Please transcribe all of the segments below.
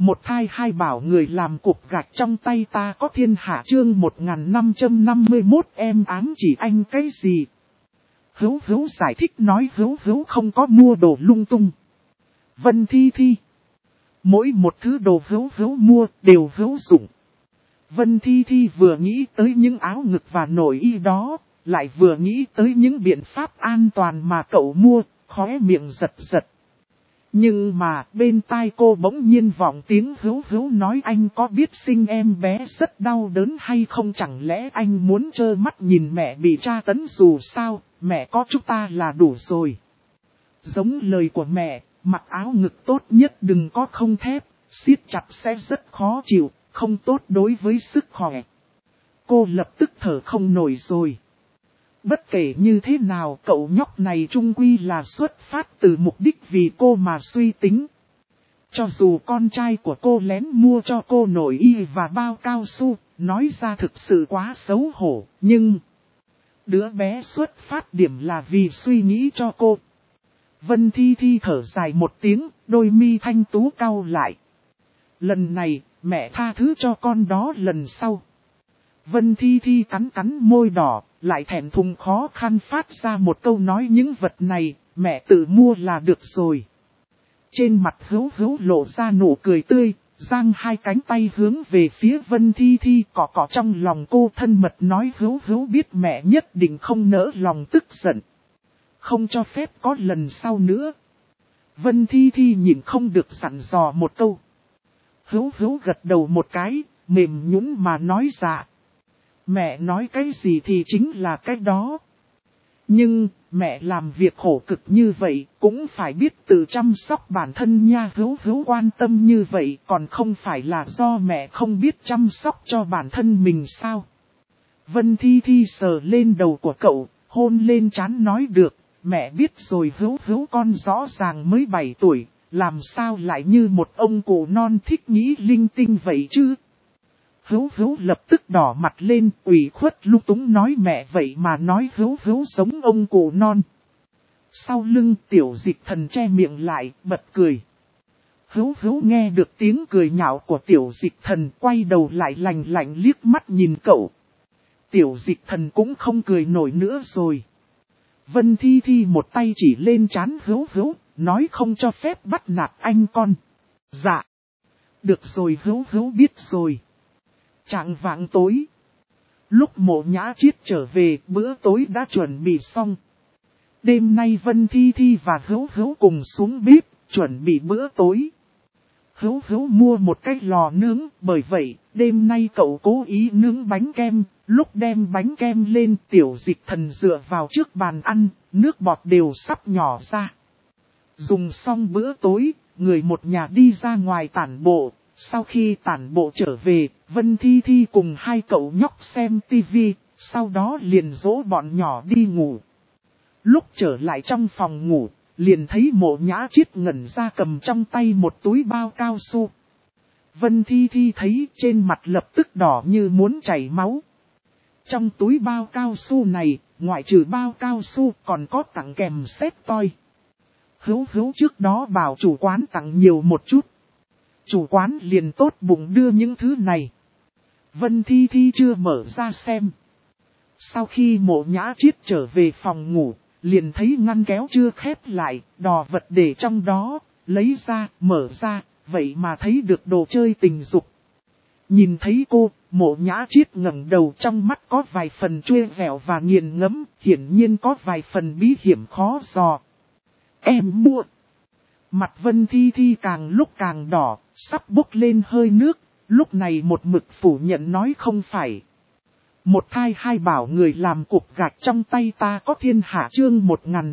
Một thai hai bảo người làm cục gạch trong tay ta có thiên hạ chương 1551 em ám chỉ anh cái gì? Hữu Hữu giải thích nói Hữu Hữu không có mua đồ lung tung. Vân Thi Thi. Mỗi một thứ đồ Hữu Hữu mua đều hữu dụng. Vân Thi Thi vừa nghĩ tới những áo ngực và nội y đó, lại vừa nghĩ tới những biện pháp an toàn mà cậu mua, khóe miệng giật giật. Nhưng mà bên tai cô bỗng nhiên vọng tiếng Hữu Hữu nói anh có biết sinh em bé rất đau đớn hay không, chẳng lẽ anh muốn trơ mắt nhìn mẹ bị tra tấn, dù sao, mẹ có chúng ta là đủ rồi. Giống lời của mẹ, mặc áo ngực tốt nhất đừng có không thép, siết chặt sẽ rất khó chịu, không tốt đối với sức khỏe. Cô lập tức thở không nổi rồi. Bất kể như thế nào cậu nhóc này chung quy là xuất phát từ mục đích vì cô mà suy tính. Cho dù con trai của cô lén mua cho cô nội y và bao cao su, nói ra thực sự quá xấu hổ, nhưng đứa bé xuất phát điểm là vì suy nghĩ cho cô. Vân Thi Thi thở dài một tiếng, đôi mi thanh tú cau lại. Lần này, mẹ tha thứ cho con đó, lần sau. Vân Thi Thi cắn cắn môi đỏ, lại thẹn thùng khó khăn phát ra một câu nói những vật này, mẹ tự mua là được rồi. Trên mặt Hữu Hữu lộ ra nụ cười tươi, giang hai cánh tay hướng về phía Vân Thi Thi, cọ cọ trong lòng cô, thân mật nói Hữu Hữu biết mẹ nhất định không nỡ lòng tức giận. Không cho phép có lần sau nữa. Vân Thi Thi nhìn không được dặn dò một câu. Hữu Hữu gật đầu một cái, mềm nhũn mà nói dạ. Mẹ nói cái gì thì chính là cái đó. Nhưng, mẹ làm việc khổ cực như vậy, cũng phải biết tự chăm sóc bản thân nha. Hữu Hữu quan tâm như vậy, còn không phải là do mẹ không biết chăm sóc cho bản thân mình sao? Vân Thi Thi sờ lên đầu của cậu, hôn lên trán nói được, mẹ biết rồi. Hữu Hữu con rõ ràng mới 7 tuổi, làm sao lại như một ông cụ non thích nghĩ linh tinh vậy chứ? Hữu Hữu lập tức đỏ mặt lên, ủy khuất lung túng nói mẹ vậy mà nói Hữu Hữu giống ông cụ non. Sau lưng Tiểu Dịch Thần che miệng lại, bật cười. Hữu Hữu nghe được tiếng cười nhạo của Tiểu Dịch Thần, quay đầu lại lạnh lạnh liếc mắt nhìn cậu. Tiểu Dịch Thần cũng không cười nổi nữa rồi. Vân Thi Thi một tay chỉ lên trán Hữu Hữu, nói không cho phép bắt nạt anh con. Dạ. Được rồi Hữu Hữu biết rồi. Trạng vạng tối. Lúc Mộ Nhã Chiết trở về, bữa tối đã chuẩn bị xong. Đêm nay Vân Thi Thi và Hữu Hữu cùng xuống bếp, chuẩn bị bữa tối. Hữu Hữu mua một cái lò nướng, bởi vậy, đêm nay cậu cố ý nướng bánh kem. Lúc đem bánh kem lên, Tiểu Dịch Thần dựa vào trước bàn ăn, nước bọt đều sắp nhỏ ra. Dùng xong bữa tối, người một nhà đi ra ngoài tản bộ. Sau khi tản bộ trở về, Vân Thi Thi cùng hai cậu nhóc xem tivi, sau đó liền dỗ bọn nhỏ đi ngủ. Lúc trở lại trong phòng ngủ, liền thấy Mộ Nhã Chiết ngẩn ra cầm trong tay một túi bao cao su. Vân Thi Thi thấy trên mặt lập tức đỏ như muốn chảy máu. Trong túi bao cao su này, ngoại trừ bao cao su còn có tặng kèm xếp toi. Hữu Hữu trước đó bảo chủ quán tặng nhiều một chút. Chủ quán liền tốt bụng đưa những thứ này. Vân Thi Thi chưa mở ra xem. Sau khi Mộ Nhã Chiết trở về phòng ngủ, liền thấy ngăn kéo chưa khép lại, đò vật để trong đó, lấy ra, mở ra, vậy mà thấy được đồ chơi tình dục. Nhìn thấy cô, Mộ Nhã Chiết ngẩng đầu, trong mắt có vài phần chuê vẻo và nghiền ngẫm, hiển nhiên có vài phần bí hiểm khó dò. Em mua. Mặt Vân Thi Thi càng lúc càng đỏ, sắp bốc lên hơi nước, lúc này một mực phủ nhận nói không phải. Một thai hai bảo người làm cục gạch trong tay ta có thiên hạ chương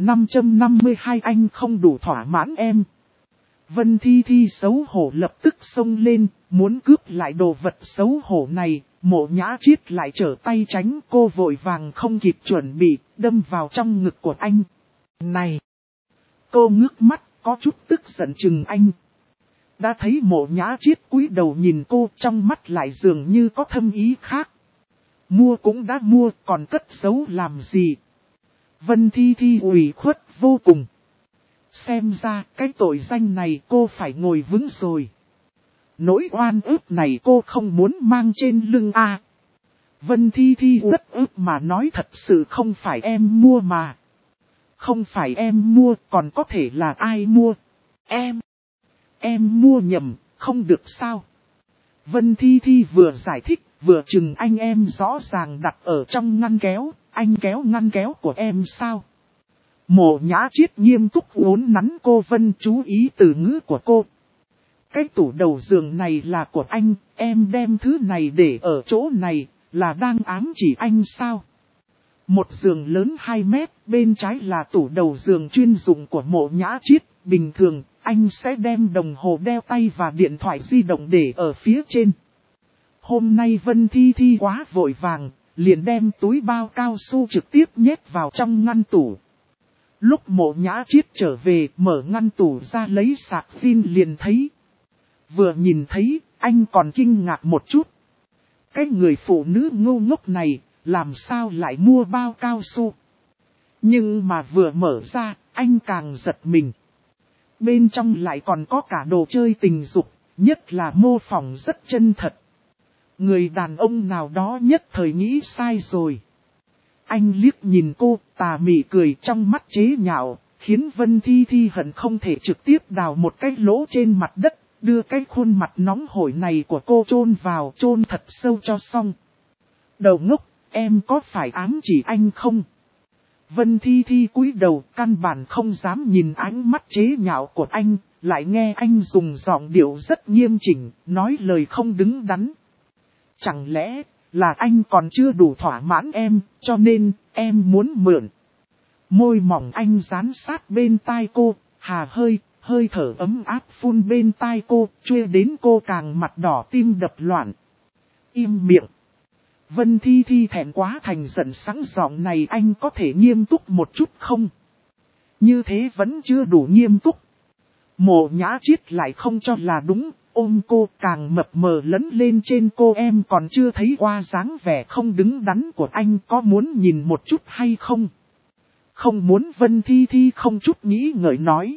1552 anh không đủ thỏa mãn em. Vân Thi Thi xấu hổ lập tức xông lên, muốn cướp lại đồ vật xấu hổ này, Mộ Nhã Chiết lại trở tay tránh, cô vội vàng không kịp chuẩn bị, đâm vào trong ngực của anh. Này! Cô ngước mắt, có chút tức giận chừng anh. Đã thấy Mộ Nhã Chiết cúi đầu nhìn cô, trong mắt lại dường như có thâm ý khác. Mua cũng đã mua, còn cất giấu làm gì? Vân Thi Thi ủy khuất vô cùng. Xem ra cái tội danh này cô phải ngồi vững rồi. nỗi oan ức này cô không muốn mang trên lưng a. Vân Thi Thi rất ức mà nói thật sự không phải em mua mà. Không phải em mua, còn có thể là ai mua? Em mua nhầm, không được sao? Vân Thi Thi vừa giải thích, vừa chừng anh em rõ ràng đặt ở trong ngăn kéo, anh kéo ngăn kéo của em sao? Mộ Nhã Triết nghiêm túc uốn nắn cô Vân chú ý từ ngữ của cô. Cái tủ đầu giường này là của anh, em đem thứ này để ở chỗ này, là đang ám chỉ anh sao? Một giường lớn 2 mét, bên trái là tủ đầu giường chuyên dụng của Mộ Nhã Triết. Bình thường, anh sẽ đem đồng hồ đeo tay và điện thoại di động để ở phía trên. Hôm nay Vân Thi Thi quá vội vàng, liền đem túi bao cao su trực tiếp nhét vào trong ngăn tủ. Lúc Mộ Nhã Triết trở về, mở ngăn tủ ra lấy sạc pin liền thấy. Vừa nhìn thấy, anh còn kinh ngạc một chút. Cái người phụ nữ ngu ngốc này, làm sao lại mua bao cao su? Nhưng mà vừa mở ra, anh càng giật mình. Bên trong lại còn có cả đồ chơi tình dục, nhất là mô phỏng rất chân thật. Người đàn ông nào đó nhất thời nghĩ sai rồi. Anh liếc nhìn cô, tà mị cười trong mắt chế nhạo, khiến Vân Thi Thi hận không thể trực tiếp đào một cái lỗ trên mặt đất, đưa cái khuôn mặt nóng hổi này của cô chôn vào, chôn thật sâu cho xong. Đầu ngốc, em có phải ám chỉ anh không? Vân Thi Thi cúi đầu, căn bản không dám nhìn ánh mắt chế nhạo của anh, lại nghe anh dùng giọng điệu rất nghiêm chỉnh, nói lời không đứng đắn. Chẳng lẽ là anh còn chưa đủ thỏa mãn em, cho nên em muốn mượn? Môi mỏng anh dán sát bên tai cô, hơi thở ấm áp phun bên tai cô, truy đến cô càng mặt đỏ tim đập loạn. Im miệng. Vân Thi Thi thẹn quá thành giận, sẵn giọng này anh có thể nghiêm túc một chút không? Như thế vẫn chưa đủ nghiêm túc. Mộ Nhã Triết lại không cho là đúng, ôm cô càng mập mờ lấn lên trên cô. Em còn chưa thấy qua dáng vẻ không đứng đắn của anh, có muốn nhìn một chút hay không? Không muốn. Vân Thi Thi không chút nghĩ ngợi nói.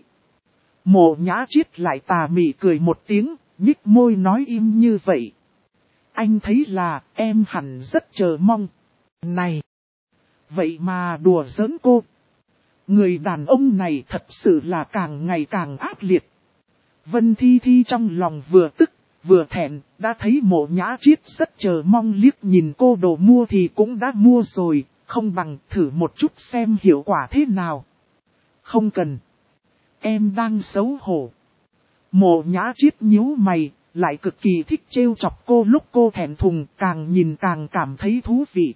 Mộ Nhã Triết lại tà mị cười một tiếng, nhích môi nói im như vậy. Anh thấy là em hẳn rất chờ mong. Này! Vậy mà đùa giỡn cô. Người đàn ông này thật sự là càng ngày càng ác liệt. Vân Thi Thi trong lòng vừa tức, vừa thẹn, đã thấy Mộ Nhã Triết rất chờ mong, liếc nhìn cô đồ mua thì cũng đã mua rồi, không bằng thử một chút xem hiệu quả thế nào. Không cần. Em đang xấu hổ. Mộ Nhã Triết nhíu mày, lại cực kỳ thích trêu chọc cô lúc cô thẹn thùng, càng nhìn càng cảm thấy thú vị.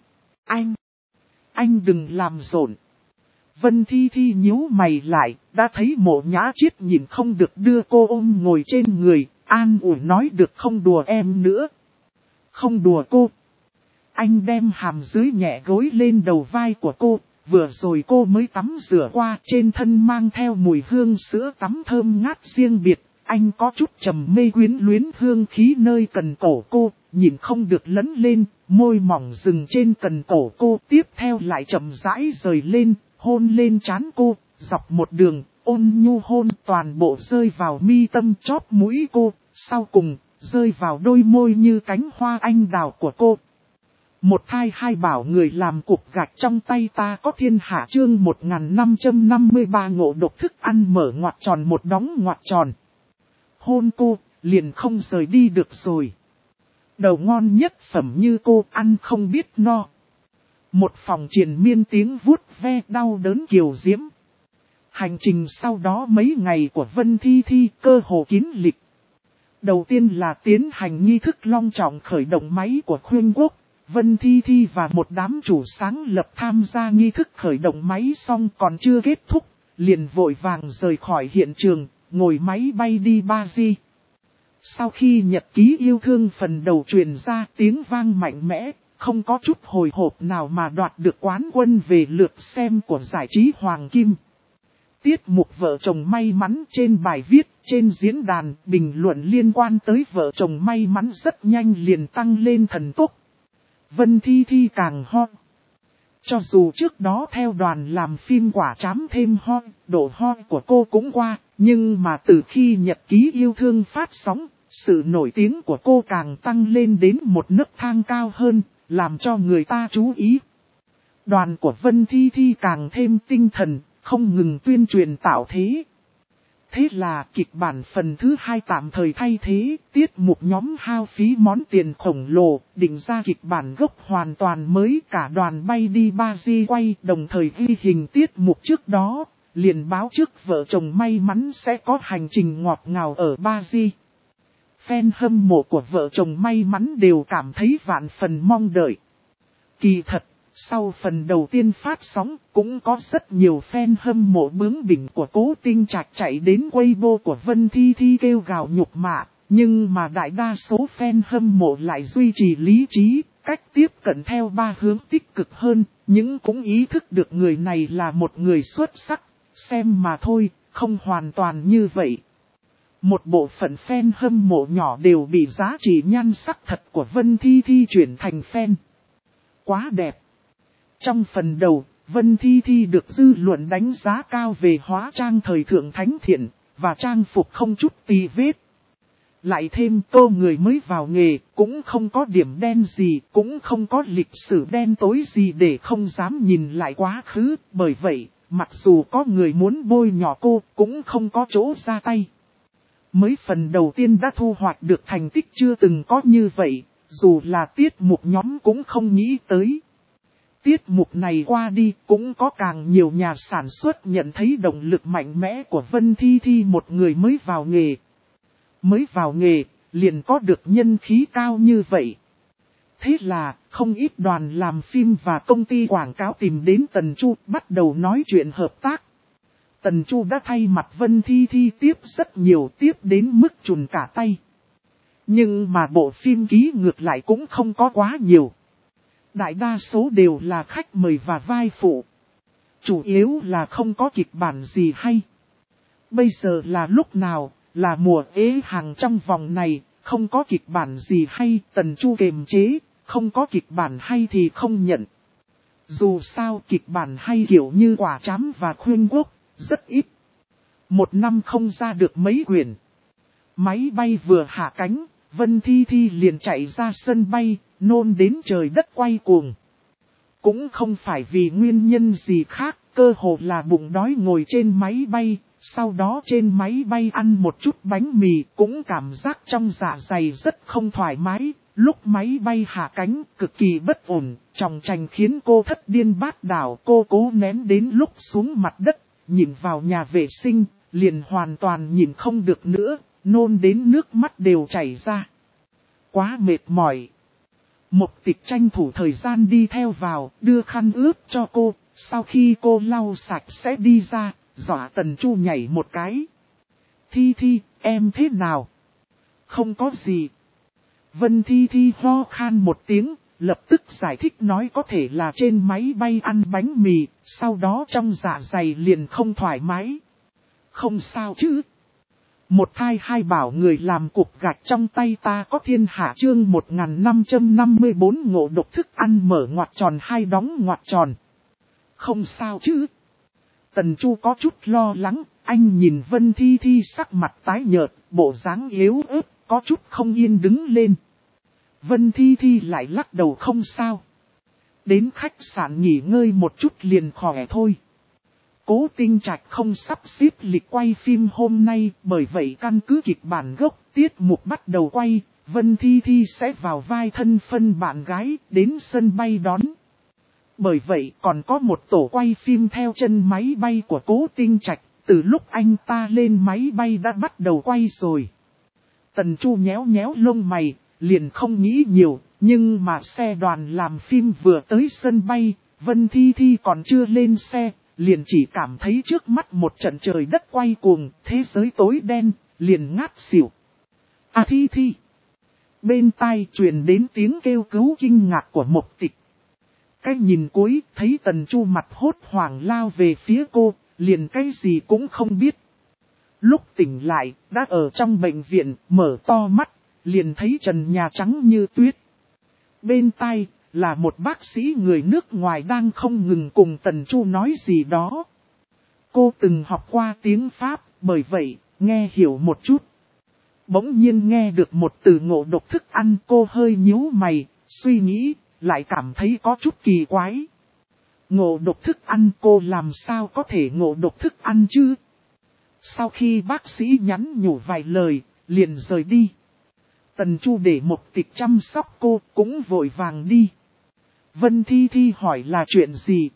Anh đừng làm rộn. Vân Thi Thi nhíu mày lại, đã thấy Mộ Nhã Triết nhìn không được đưa cô ôm ngồi trên người, an ủi nói được không đùa em nữa. Không đùa cô. Anh đem hàm dưới nhẹ gối lên đầu vai của cô, vừa rồi cô mới tắm rửa qua, trên thân mang theo mùi hương sữa tắm thơm ngát riêng biệt. Anh có chút trầm mê quyến luyến hương khí nơi cần cổ cô, nhìn không được lấn lên, môi mỏng dừng trên cần cổ cô, tiếp theo lại chậm rãi rời lên, hôn lên trán cô, dọc một đường, ôn nhu hôn toàn bộ rơi vào mi tâm chóp mũi cô, sau cùng, rơi vào đôi môi như cánh hoa anh đào của cô. Một thai hai bảo người làm cục gạch trong tay ta có thiên hạ. Chương 1553 ngộ độc thức ăn mở ngoặc tròn một đóng ngoặc tròn. Hôn cô, liền không rời đi được rồi. Đầu ngon nhất phẩm như cô ăn không biết no. Một phòng triền miên tiếng vuốt ve đau đớn kiều diễm. Hành trình sau đó mấy ngày của Vân Thi Thi cơ hồ kín lịch. Đầu tiên là tiến hành nghi thức long trọng khởi động máy của Khuyên Quốc. Vân Thi Thi và một đám chủ sáng lập tham gia nghi thức khởi động máy xong còn chưa kết thúc, liền vội vàng rời khỏi hiện trường, ngồi máy bay đi Paris. Sau khi nhật ký yêu thương phần đầu truyền ra, tiếng vang mạnh mẽ, không có chút hồi hộp nào mà đoạt được quán quân về lượt xem của giải trí Hoàng Kim. Tiết mục vợ chồng may mắn trên bài viết, trên diễn đàn, bình luận liên quan tới vợ chồng may mắn rất nhanh liền tăng lên thần tốc. Vân Thi Thi càng hot. Cho dù trước đó theo đoàn làm phim quả trám thêm hot, độ hot của cô cũng qua, nhưng mà từ khi nhật ký yêu thương phát sóng, Sự nổi tiếng của cô càng tăng lên đến một nấc thang cao hơn, làm cho người ta chú ý. Đoàn của Vân Thi Thi càng thêm tinh thần, không ngừng tuyên truyền tạo thế. Thế là kịch bản phần thứ 2 tạm thời thay thế, tiết mục nhóm hao phí món tiền khổng lồ, định ra kịch bản gốc hoàn toàn mới, cả đoàn bay đi Ba-di quay, đồng thời ghi hình tiết mục trước đó, liền báo trước vợ chồng may mắn sẽ có hành trình ngọt ngào ở Ba-di. Fan hâm mộ của vợ chồng may mắn đều cảm thấy vạn phần mong đợi. Kỳ thật, sau phần đầu tiên phát sóng, cũng có rất nhiều fan hâm mộ bướng bỉnh của Cố Tinh Trạch chạy đến Weibo của Vân Thi Thi kêu gào nhục mạ, nhưng mà đại đa số fan hâm mộ lại duy trì lý trí, cách tiếp cận theo 3 hướng tích cực hơn, nhưng cũng ý thức được người này là một người xuất sắc, xem mà thôi, không hoàn toàn như vậy. Một bộ phận fan hâm mộ nhỏ đều bị giá trị nhan sắc thật của Vân Thi Thi chuyển thành fan. Quá đẹp. Trong phần đầu, Vân Thi Thi được dư luận đánh giá cao về hóa trang thời thượng thánh thiện, và trang phục không chút tì vết. Lại thêm cô người mới vào nghề, cũng không có điểm đen gì, cũng không có lịch sử đen tối gì để không dám nhìn lại quá khứ, bởi vậy, mặc dù có người muốn bôi nhỏ cô, cũng không có chỗ ra tay. Mới phần đầu tiên đã thu hoạch được thành tích chưa từng có như vậy, dù là tiết mục nhóm cũng không nghĩ tới. Tiết mục này qua đi cũng có càng nhiều nhà sản xuất nhận thấy động lực mạnh mẽ của Vân Thi Thi, một người mới vào nghề. Mới vào nghề, liền có được nhân khí cao như vậy. Thế là, không ít đoàn làm phim và công ty quảng cáo tìm đến Tần Chu bắt đầu nói chuyện hợp tác. Tần Chu đã thay mặt Vân Thi Thi tiếp rất nhiều, tiếp đến mức chùn cả tay. Nhưng mà bộ phim ký ngược lại cũng không có quá nhiều. Đại đa số đều là khách mời và vai phụ. Chủ yếu là không có kịch bản gì hay. Bây giờ là lúc nào, là mùa ế hàng trong vòng này, không có kịch bản gì hay, Tần Chu kiềm chế, không có kịch bản hay thì không nhận. Dù sao kịch bản hay kiểu như Quả Trám và Khuyên Quốc, rất ít. Một năm không ra được mấy quyển. Máy bay vừa hạ cánh, Vân Thi Thi liền chạy ra sân bay, nôn đến trời đất quay cuồng. Cũng không phải vì nguyên nhân gì khác, cơ hồ là bụng đói ngồi trên máy bay, sau đó trên máy bay ăn một chút bánh mì, cũng cảm giác trong dạ dày rất không thoải mái. Lúc máy bay hạ cánh, cực kỳ bất ổn, tròng trành khiến cô thất điên bát đảo. Cô cố nén đến lúc xuống mặt đất, nhìn vào nhà vệ sinh, liền hoàn toàn nhìn không được nữa, nôn đến nước mắt đều chảy ra. Quá mệt mỏi. Mộc Tịch tranh thủ thời gian đi theo vào, đưa khăn ướt cho cô, sau khi cô lau sạch sẽ đi ra, dọa Tần Chu nhảy một cái. Thi Thi, em thế nào? Không có gì. Vân Thi Thi ho khan một tiếng, lập tức giải thích nói có thể là trên máy bay ăn bánh mì, sau đó trong dạ dày liền không thoải mái. Không sao chứ. Một thai hai bảo người làm cục gạch trong tay ta có thiên hạ chương 1554 ngộ độc thức ăn mở ngoặc tròn hai đóng ngoặc tròn. Không sao chứ. Tần Chu có chút lo lắng, anh nhìn Vân Thi Thi sắc mặt tái nhợt, bộ dáng yếu ớt, có chút không yên đứng lên. Vân Thi Thi lại lắc đầu không sao. Đến khách sạn nghỉ ngơi một chút liền khỏe thôi. Cố Tinh Trạch không sắp xếp lịch quay phim hôm nay, bởi vậy căn cứ kịch bản gốc, tiết mục bắt đầu quay, Vân Thi Thi sẽ vào vai thân phân bạn gái, đến sân bay đón. Bởi vậy còn có một tổ quay phim theo chân máy bay của Cố Tinh Trạch, từ lúc anh ta lên máy bay đã bắt đầu quay rồi. Tần Chu nhéo nhéo lông mày, liền không nghĩ nhiều, nhưng mà xe đoàn làm phim vừa tới sân bay, Vân Thi Thi còn chưa lên xe. Liền chỉ cảm thấy trước mắt một trận trời đất quay cuồng, thế giới tối đen, liền ngát xỉu. À Thi Thi! Bên tai truyền đến tiếng kêu cứu kinh ngạc của Mộc Tịch. Cái nhìn cuối, thấy Tần Chu mặt hốt hoảng lao về phía cô, liền cái gì cũng không biết. Lúc tỉnh lại, đã ở trong bệnh viện, mở to mắt, liền thấy trần nhà trắng như tuyết. Bên tai, là một bác sĩ người nước ngoài đang không ngừng cùng Tần Chu nói gì đó. Cô từng học qua tiếng Pháp, bởi vậy, nghe hiểu một chút. Bỗng nhiên nghe được một từ ngộ độc thức ăn, cô hơi nhíu mày, suy nghĩ, lại cảm thấy có chút kỳ quái. Ngộ độc thức ăn, cô làm sao có thể ngộ độc thức ăn chứ? Sau khi bác sĩ nhắn nhủ vài lời, liền rời đi. Tần Chu để Mộc Tịch chăm sóc cô, cũng vội vàng đi. Vân Thi Thi hỏi là chuyện gì?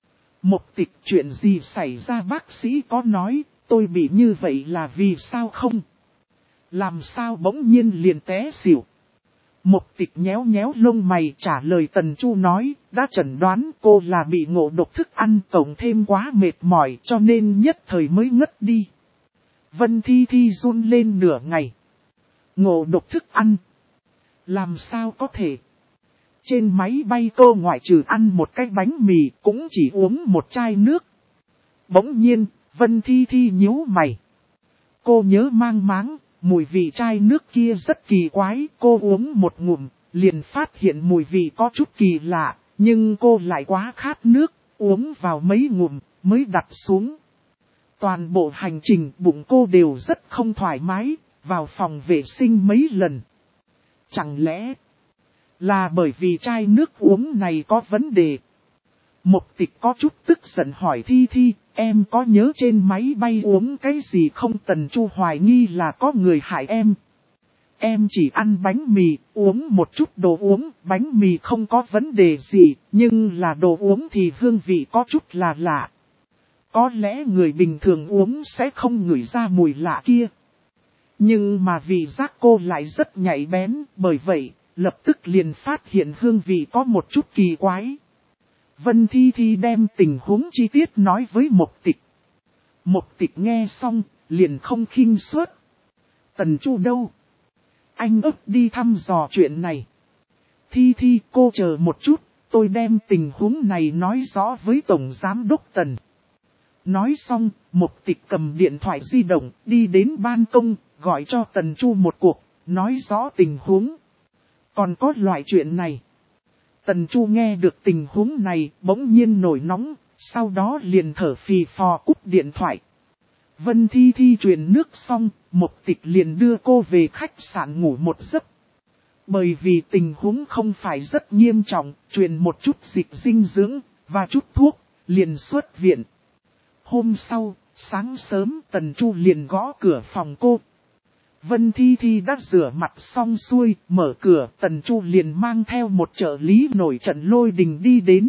Mộc Tịch, chuyện gì xảy ra? Bác sĩ có nói, tôi bị như vậy là vì sao không? Làm sao bỗng nhiên liền té xỉu? Mộc Tịch nhéo nhéo lông mày trả lời. Tần Chu nói, đã chẩn đoán cô là bị ngộ độc thức ăn, cộng thêm quá mệt mỏi cho nên nhất thời mới ngất đi. Vân Thi Thi run lên nửa ngày. Ngộ độc thức ăn? Làm sao có thể? Trên máy bay cô ngoại trừ ăn một cái bánh mì cũng chỉ uống một chai nước. Bỗng nhiên, Vân Thi Thi nhíu mày. Cô nhớ mang máng, mùi vị chai nước kia rất kỳ quái. Cô uống một ngụm, liền phát hiện mùi vị có chút kỳ lạ, nhưng cô lại quá khát nước, uống vào mấy ngụm mới đặt xuống. Toàn bộ hành trình bụng cô đều rất không thoải mái, vào phòng vệ sinh mấy lần. Chẳng lẽ là bởi vì chai nước uống này có vấn đề? Mộc Tịch có chút tức giận hỏi Thi Thi, em có nhớ trên máy bay uống cái gì không? Tần Chu hoài nghi là có người hại em. Em chỉ ăn bánh mì, uống một chút đồ uống, bánh mì không có vấn đề gì, nhưng là đồ uống thì hương vị có chút là lạ. Có lẽ người bình thường uống sẽ không ngửi ra mùi lạ kia. Nhưng mà vị giác cô lại rất nhạy bén, bởi vậy, lập tức liền phát hiện hương vị có một chút kỳ quái. Vân Thi Thi đem tình huống chi tiết nói với Mộc Tịch. Mộc Tịch nghe xong, liền không khinh suất. Tần Chu đâu? Anh ức đi thăm dò chuyện này. Thi Thi, cô chờ một chút, tôi đem tình huống này nói rõ với Tổng Giám Đốc Tần. Nói xong, Mộc Tịch cầm điện thoại di động, đi đến ban công, gọi cho Tần Chu một cuộc, nói rõ tình huống. Còn có loại chuyện này. Tần Chu nghe được tình huống này, bỗng nhiên nổi nóng, sau đó liền thở phì phò cúp điện thoại. Vân Thi Thi truyền nước xong, Mộc Tịch liền đưa cô về khách sạn ngủ một giấc. Bởi vì tình huống không phải rất nghiêm trọng, truyền một chút dịch dinh dưỡng, và chút thuốc, liền xuất viện. Hôm sau, sáng sớm Tần Chu liền gõ cửa phòng cô. Vân Thi Thi đã rửa mặt xong xuôi, mở cửa, Tần Chu liền mang theo một trợ lý nổi trận lôi đình đi đến.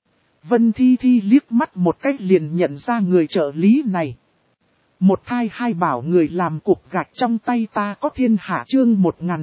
Vân Thi Thi liếc mắt một cách liền nhận ra người trợ lý này. Một thai hai bảo người làm cục gạch trong tay ta có thiên hạ. Chương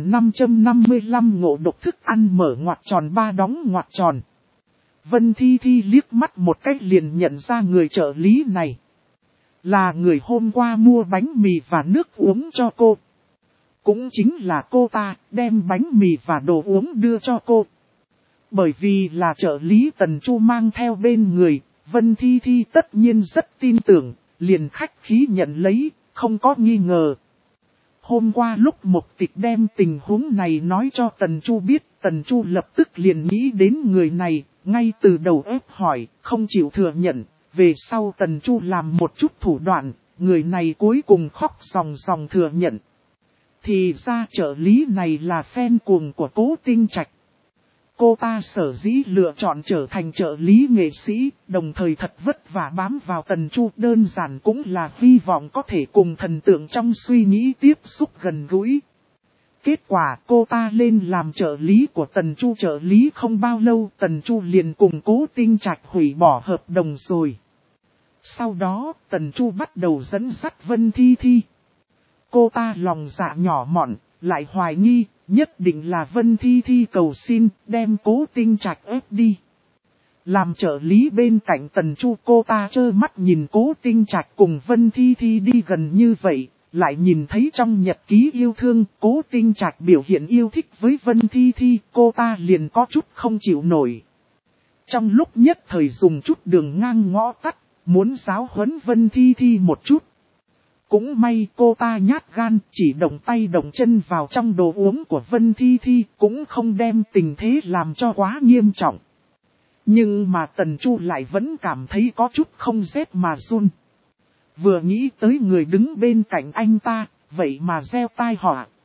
1555 ngộ độc thức ăn mở ngoặc tròn ba đóng ngoặc tròn. Vân Thi Thi liếc mắt một cách liền nhận ra người trợ lý này. Là người hôm qua mua bánh mì và nước uống cho cô. Cũng chính là cô ta đem bánh mì và đồ uống đưa cho cô. Bởi vì là trợ lý Tần Chu mang theo bên người, Vân Thi Thi tất nhiên rất tin tưởng, liền khách khí nhận lấy, không có nghi ngờ. Hôm qua lúc Mộc Tịch đem tình huống này nói cho Tần Chu biết, Tần Chu lập tức liền nghĩ đến người này, ngay từ đầu ép hỏi, không chịu thừa nhận. Về sau Tần Chu làm một chút thủ đoạn, người này cuối cùng khóc ròng ròng thừa nhận. Thì ra trợ lý này là fan cuồng của Cố Tinh Trạch. Cô ta sở dĩ lựa chọn trở thành trợ lý nghệ sĩ, đồng thời thật vất vả bám vào Tần Chu, đơn giản cũng là hy vọng có thể cùng thần tượng trong suy nghĩ tiếp xúc gần gũi. Kết quả cô ta lên làm trợ lý của Tần Chu, trợ lý không bao lâu Tần Chu liền cùng Cố Tinh Trạch hủy bỏ hợp đồng rồi. Sau đó Tần Chu bắt đầu dẫn dắt Vân Thi Thi. Cô ta lòng dạ nhỏ mọn, lại hoài nghi, nhất định là Vân Thi Thi cầu xin, đem Cố Tinh Trạch ép đi. Làm trợ lý bên cạnh Tần Chu, cô ta trơ mắt nhìn Cố Tinh Trạch cùng Vân Thi Thi đi gần như vậy, lại nhìn thấy trong nhật ký yêu thương, Cố Tinh Trạch biểu hiện yêu thích với Vân Thi Thi, cô ta liền có chút không chịu nổi. Trong lúc nhất thời dùng chút đường ngang ngõ tắt, muốn giáo huấn Vân Thi Thi một chút. Cũng may cô ta nhát gan, chỉ động tay động chân vào trong đồ uống của Vân Thi Thi, cũng không đem tình thế làm cho quá nghiêm trọng. Nhưng mà Tần Chu lại vẫn cảm thấy có chút không rét mà run. Vừa nghĩ tới người đứng bên cạnh anh ta, vậy mà gieo tai họa.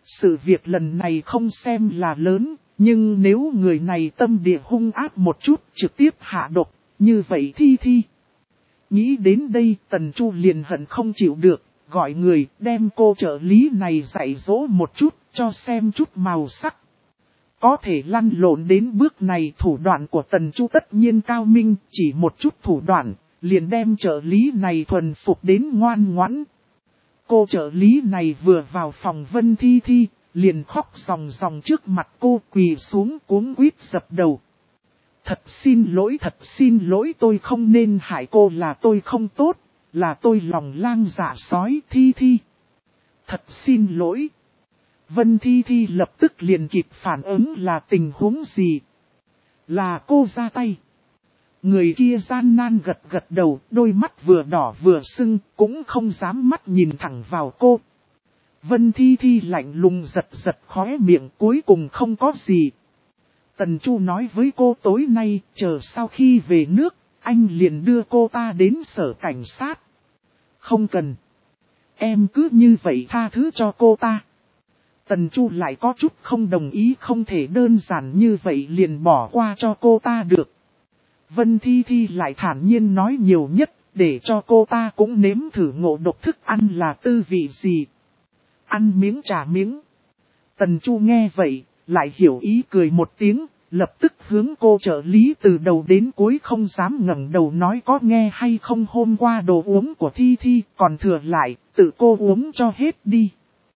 sự việc lần này không xem là lớn, nhưng nếu người này tâm địa hung ác một chút trực tiếp hạ độc, như vậy Thi. Nghĩ đến đây Tần Chu liền hận không chịu được, gọi người đem cô trợ lý này dạy dỗ một chút, cho xem chút màu sắc. Có thể lăn lộn đến bước này, thủ đoạn của Tần Chu tất nhiên cao minh, chỉ một chút thủ đoạn, liền đem trợ lý này thuần phục đến ngoan ngoãn. Cô trợ lý này vừa vào phòng Vân Thi, liền khóc ròng ròng trước mặt cô, quỳ xuống cuống quýt dập đầu. Thật xin lỗi, tôi không nên hại cô, là tôi không tốt, là tôi lòng lang dạ sói Thi. Thật xin lỗi. Vân Thi lập tức liền kịp phản ứng là tình huống gì. Là cô ra tay. Người kia gian nan gật đầu, đôi mắt vừa đỏ vừa sưng, cũng không dám mắt nhìn thẳng vào cô. Vân Thi lạnh lùng giật khóe miệng, cuối cùng không có gì. Tần Chu nói với cô tối nay, chờ sau khi về nước, anh liền đưa cô ta đến sở cảnh sát. Không cần. Em cứ như vậy tha thứ cho cô ta. Tần Chu lại có chút không đồng ý, không thể đơn giản như vậy liền bỏ qua cho cô ta được. Vân Thi lại thản nhiên nói nhiều nhất, để cho cô ta cũng nếm thử ngộ độc thức ăn là tư vị gì. Ăn miếng trả miếng. Tần Chu nghe vậy, lại hiểu ý cười một tiếng, lập tức hướng cô trợ lý từ đầu đến cuối không dám ngẩng đầu nói có nghe hay không, hôm qua đồ uống của Thi còn thừa lại, tự cô uống cho hết đi.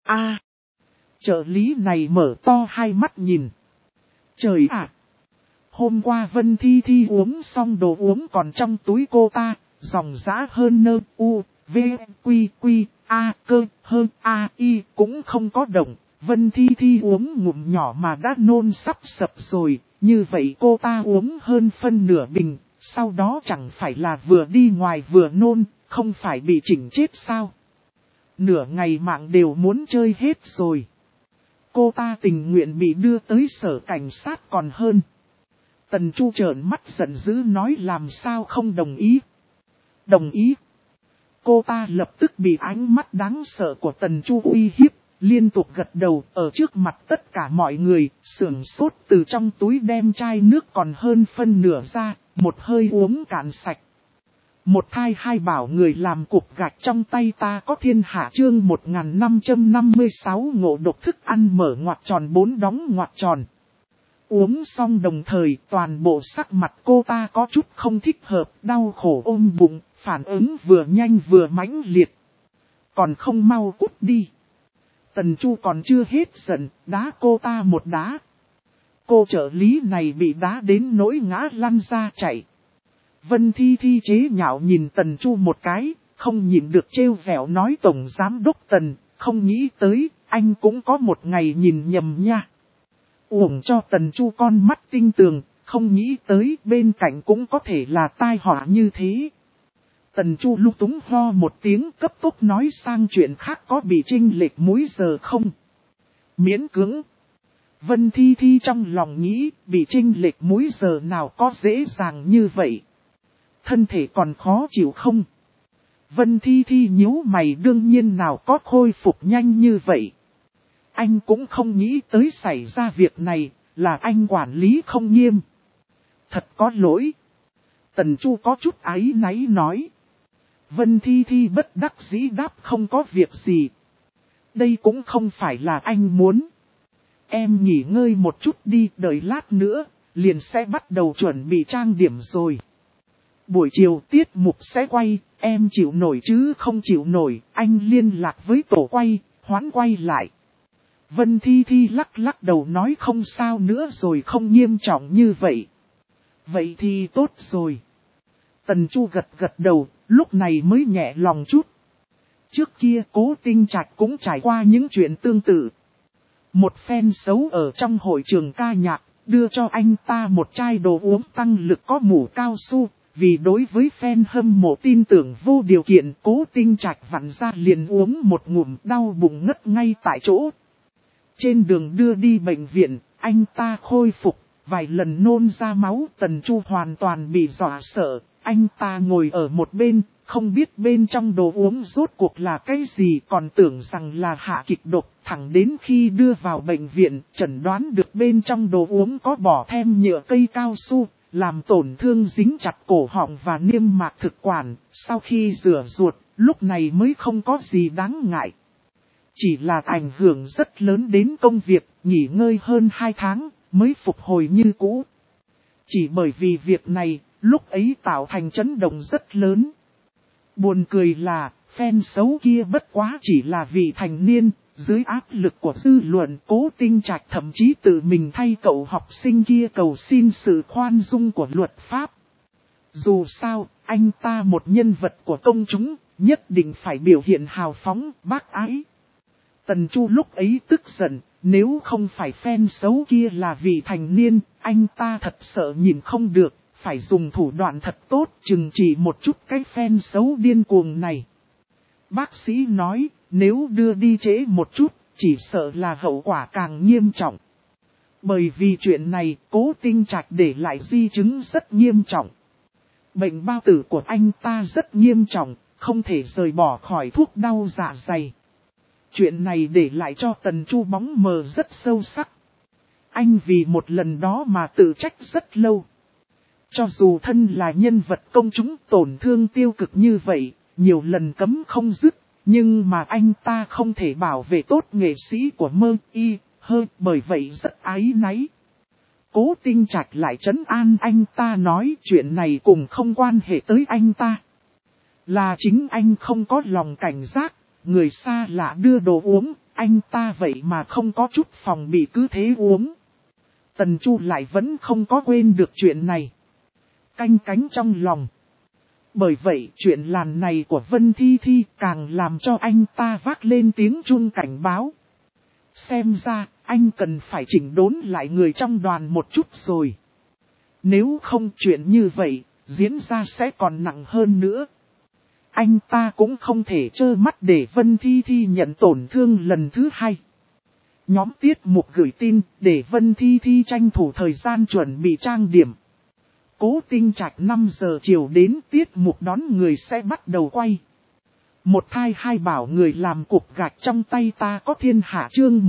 Trợ lý này mở to hai mắt nhìn. Trời ạ! Hôm qua Vân Thi uống xong đồ uống còn trong túi cô ta, dòng giá hơn nơ u, v, quy, a, cơ, hơn a, y cũng không có động. Vân Thi uống ngụm nhỏ mà đã nôn sắp sập rồi, như vậy cô ta uống hơn phân nửa bình, sau đó chẳng phải là vừa đi ngoài vừa nôn, không phải bị chỉnh chết sao? Nửa ngày mạng đều muốn chơi hết rồi. Cô ta tình nguyện bị đưa tới sở cảnh sát còn hơn. Tần Chu trợn mắt giận dữ nói làm sao không đồng ý. Đồng ý. Cô ta lập tức bị ánh mắt đáng sợ của Tần Chu uy hiếp, liên tục gật đầu ở trước mặt tất cả mọi người, sưởng sốt từ trong túi đem chai nước còn hơn phân nửa ra, một hơi uống cạn sạch. Một thai hai bảo người làm cục gạch trong tay ta có thiên hạ, chương 1556 ngộ độc thức ăn mở ngoặc tròn 4 đóng ngoặc tròn. Uống xong đồng thời toàn bộ sắc mặt cô ta có chút không thích hợp, đau khổ ôm bụng, phản ứng vừa nhanh vừa mãnh liệt. Còn không mau cút đi. Tần Chu còn chưa hết giận, đá cô ta một đá. Cô trợ lý này bị đá đến nỗi ngã lăn ra chạy. Vân Thi chế nhạo nhìn Tần Chu một cái, không nhịn được trêu vẻo nói Tổng Giám Đốc Tần, không nghĩ tới, anh cũng có một ngày nhìn nhầm nha. Uổng cho Tần Chu con mắt tinh tường, không nghĩ tới bên cạnh cũng có thể là tai họa như thế. Tần Chu lung túng ho một tiếng, cấp tốc nói sang chuyện khác, có bị chênh lệch múi giờ không? Miễn cưỡng. Vân Thi trong lòng nghĩ, bị chênh lệch múi giờ nào có dễ dàng như vậy. Thân thể còn khó chịu không? Vân Thi nhíu mày, đương nhiên nào có khôi phục nhanh như vậy. Anh cũng không nghĩ tới xảy ra việc này, là anh quản lý không nghiêm. Thật có lỗi. Tần Chu có chút áy náy nói. Vân Thi bất đắc dĩ đáp không có việc gì. Đây cũng không phải là anh muốn. Em nghỉ ngơi một chút đi, đợi lát nữa, liền sẽ bắt đầu chuẩn bị trang điểm rồi. Buổi chiều tiết mục sẽ quay, em chịu nổi chứ không chịu nổi, anh liên lạc với tổ quay, hoán quay lại. Vân Thi lắc đầu nói không sao nữa rồi, không nghiêm trọng như vậy. Vậy thì tốt rồi. Tần Chu gật đầu, lúc này mới nhẹ lòng chút. Trước kia Cố Tinh Trạch cũng trải qua những chuyện tương tự. Một fan xấu ở trong hội trường ca nhạc, đưa cho anh ta một chai đồ uống tăng lực có mủ cao su. Vì đối với fan hâm mộ tin tưởng vô điều kiện, Cố Tinh Trạch vặn ra liền uống một ngụm, đau bụng ngất ngay tại chỗ. Trên đường đưa đi bệnh viện, anh ta khôi phục, vài lần nôn ra máu. Tần Chu hoàn toàn bị dọa sợ, anh ta ngồi ở một bên, không biết bên trong đồ uống rốt cuộc là cái gì, còn tưởng rằng là hạ kịch độc, thẳng đến khi đưa vào bệnh viện, chẩn đoán được bên trong đồ uống có bỏ thêm nhựa cây cao su, làm tổn thương dính chặt cổ họng và niêm mạc thực quản, sau khi rửa ruột, lúc này mới không có gì đáng ngại. Chỉ là ảnh hưởng rất lớn đến công việc, nghỉ ngơi hơn 2 tháng, mới phục hồi như cũ. Chỉ bởi vì việc này, lúc ấy tạo thành chấn động rất lớn. Buồn cười là, fan xấu kia bất quá chỉ là vị thành niên, dưới áp lực của dư luận Cố Tinh Trạch thậm chí tự mình thay cậu học sinh kia cầu xin sự khoan dung của luật pháp. Dù sao, anh ta một nhân vật của công chúng, nhất định phải biểu hiện hào phóng, bác ái. Tần Chu lúc ấy tức giận, nếu không phải fan xấu kia là vị thành niên, anh ta thật sợ nhìn không được, phải dùng thủ đoạn thật tốt chừng trị một chút cái fan xấu điên cuồng này. Bác sĩ nói, nếu đưa đi trễ một chút, chỉ sợ là hậu quả càng nghiêm trọng. Bởi vì chuyện này, Cố Tinh Trạch để lại di chứng rất nghiêm trọng. Bệnh bao tử của anh ta rất nghiêm trọng, không thể rời bỏ khỏi thuốc đau dạ dày. Chuyện này để lại cho Tần Chu bóng mờ rất sâu sắc. Anh vì một lần đó mà tự trách rất lâu. Cho dù thân là nhân vật công chúng tổn thương tiêu cực như vậy, nhiều lần cấm không dứt, nhưng mà anh ta không thể bảo vệ tốt nghệ sĩ của Mơ Y, Hơ, bởi vậy rất áy náy. Cố Tinh Trạch lại trấn an anh ta nói chuyện này cùng không quan hệ tới anh ta. Là chính anh không có lòng cảnh giác, người xa lạ đưa đồ uống, anh ta vậy mà không có chút phòng bị cứ thế uống. Tần Chu lại vẫn không có quên được chuyện này. Canh cánh trong lòng. Bởi vậy chuyện làn này của Vân Thi Thi càng làm cho anh ta vác lên tiếng chuông cảnh báo. Xem ra anh cần phải chỉnh đốn lại người trong đoàn một chút rồi. Nếu không chuyện như vậy, diễn ra sẽ còn nặng hơn nữa. Anh ta cũng không thể trơ mắt để Vân Thi Thi nhận tổn thương lần thứ 2. Nhóm tiết mục gửi tin để Vân Thi Thi tranh thủ thời gian chuẩn bị trang điểm. Cố Tinh Trạch 5 giờ chiều đến tiết mục đón người sẽ bắt đầu quay. Một thai hai bảo người làm cục gạch trong tay ta có thiên hạ chương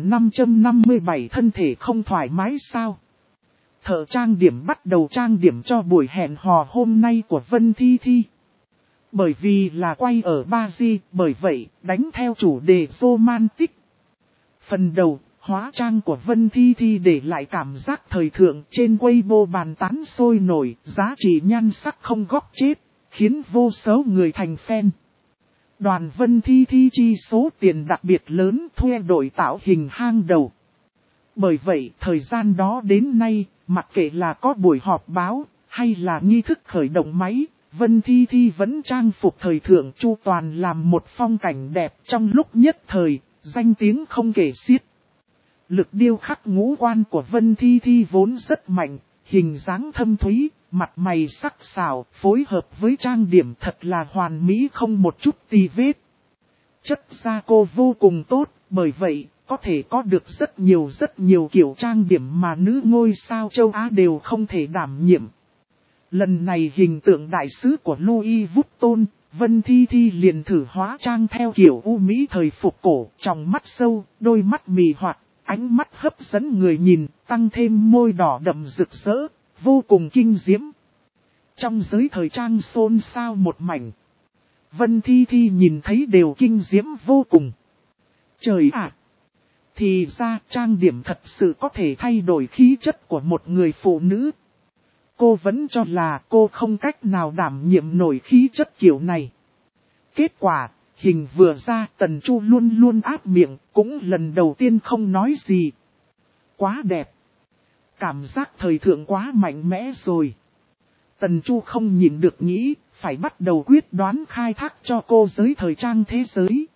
1557 thân thể không thoải mái sao. Thợ trang điểm bắt đầu trang điểm cho buổi hẹn hò hôm nay của Vân Thi Thi. Bởi vì là quay ở Paris, bởi vậy đánh theo chủ đề romantic. Phần đầu, hóa trang của Vân Thi Thi để lại cảm giác thời thượng trên Weibo bàn tán sôi nổi, giá trị nhan sắc không góc chết, khiến vô số người thành fan. Đoàn Vân Thi Thi chi số tiền đặc biệt lớn thuê đội tạo hình hang đầu. Bởi vậy, thời gian đó đến nay, mặc kệ là có buổi họp báo, hay là nghi thức khởi động máy, Vân Thi Thi vẫn trang phục thời thượng chu toàn làm một phong cảnh đẹp trong lúc nhất thời, danh tiếng không kể xiết. Lực điêu khắc ngũ quan của Vân Thi Thi vốn rất mạnh, hình dáng thâm thúy, mặt mày sắc sảo, phối hợp với trang điểm thật là hoàn mỹ không một chút tì vết. Chất da cô vô cùng tốt, bởi vậy, có thể có được rất nhiều kiểu trang điểm mà nữ ngôi sao châu Á đều không thể đảm nhiệm. Lần này hình tượng đại sứ của Louis Vuitton, Vân Thi Thi liền thử hóa trang theo kiểu U Mỹ thời phục cổ, tròng mắt sâu, đôi mắt mì hoạt, ánh mắt hấp dẫn người nhìn, tăng thêm môi đỏ đậm rực rỡ, vô cùng kinh diễm. Trong giới thời trang xôn xao một mảnh, Vân Thi Thi nhìn thấy đều kinh diễm vô cùng. Trời ạ! Thì ra trang điểm thật sự có thể thay đổi khí chất của một người phụ nữ. Cô vẫn cho là cô không cách nào đảm nhiệm nổi khí chất kiểu này. Kết quả, hình vừa ra Tần Chu luôn luôn áp miệng, cũng lần đầu tiên không nói gì. Quá đẹp. Cảm giác thời thượng quá mạnh mẽ rồi. Tần Chu không nhịn được nghĩ, phải bắt đầu quyết đoán khai thác cho cô giới thời trang thế giới.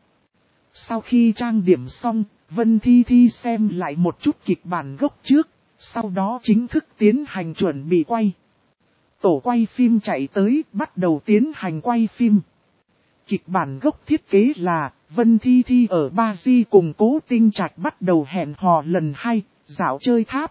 Sau khi trang điểm xong, Vân Thi Thi xem lại một chút kịch bản gốc trước, sau đó chính thức tiến hành chuẩn bị quay. Tổ quay phim chạy tới, bắt đầu tiến hành quay phim. Kịch bản gốc thiết kế là, Vân Thi Thi ở Paris cùng Cố Tinh Trạch bắt đầu hẹn hò lần 2, dạo chơi tháp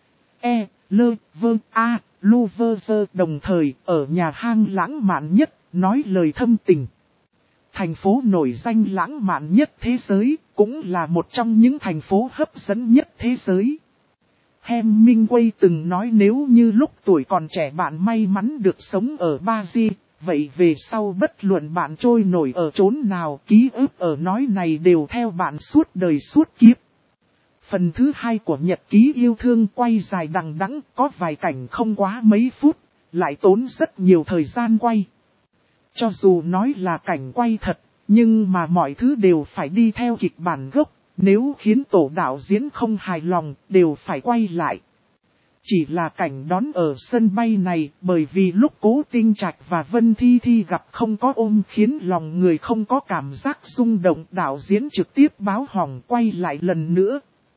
Louvre, đồng thời ở nhà hang lãng mạn nhất, nói lời thâm tình. Thành phố nổi danh lãng mạn nhất thế giới, cũng là một trong những thành phố hấp dẫn nhất thế giới. Hemingway từng nói nếu như lúc tuổi còn trẻ bạn may mắn được sống ở Paris, vậy về sau bất luận bạn trôi nổi ở chốn nào, ký ức ở nói này đều theo bạn suốt đời suốt kiếp. Phần thứ 2 của nhật ký yêu thương quay dài đằng đẵng, có vài cảnh không quá mấy phút, lại tốn rất nhiều thời gian quay. Cho dù nói là cảnh quay thật, nhưng mà mọi thứ đều phải đi theo kịch bản gốc, nếu khiến tổ đạo diễn không hài lòng, đều phải quay lại. Chỉ là cảnh đón ở sân bay này, bởi vì lúc Cố Tinh Trạch và Vân Thi Thi gặp không có ôm khiến lòng người không có cảm giác rung động, đạo diễn trực tiếp báo hỏng quay lại lần nữa.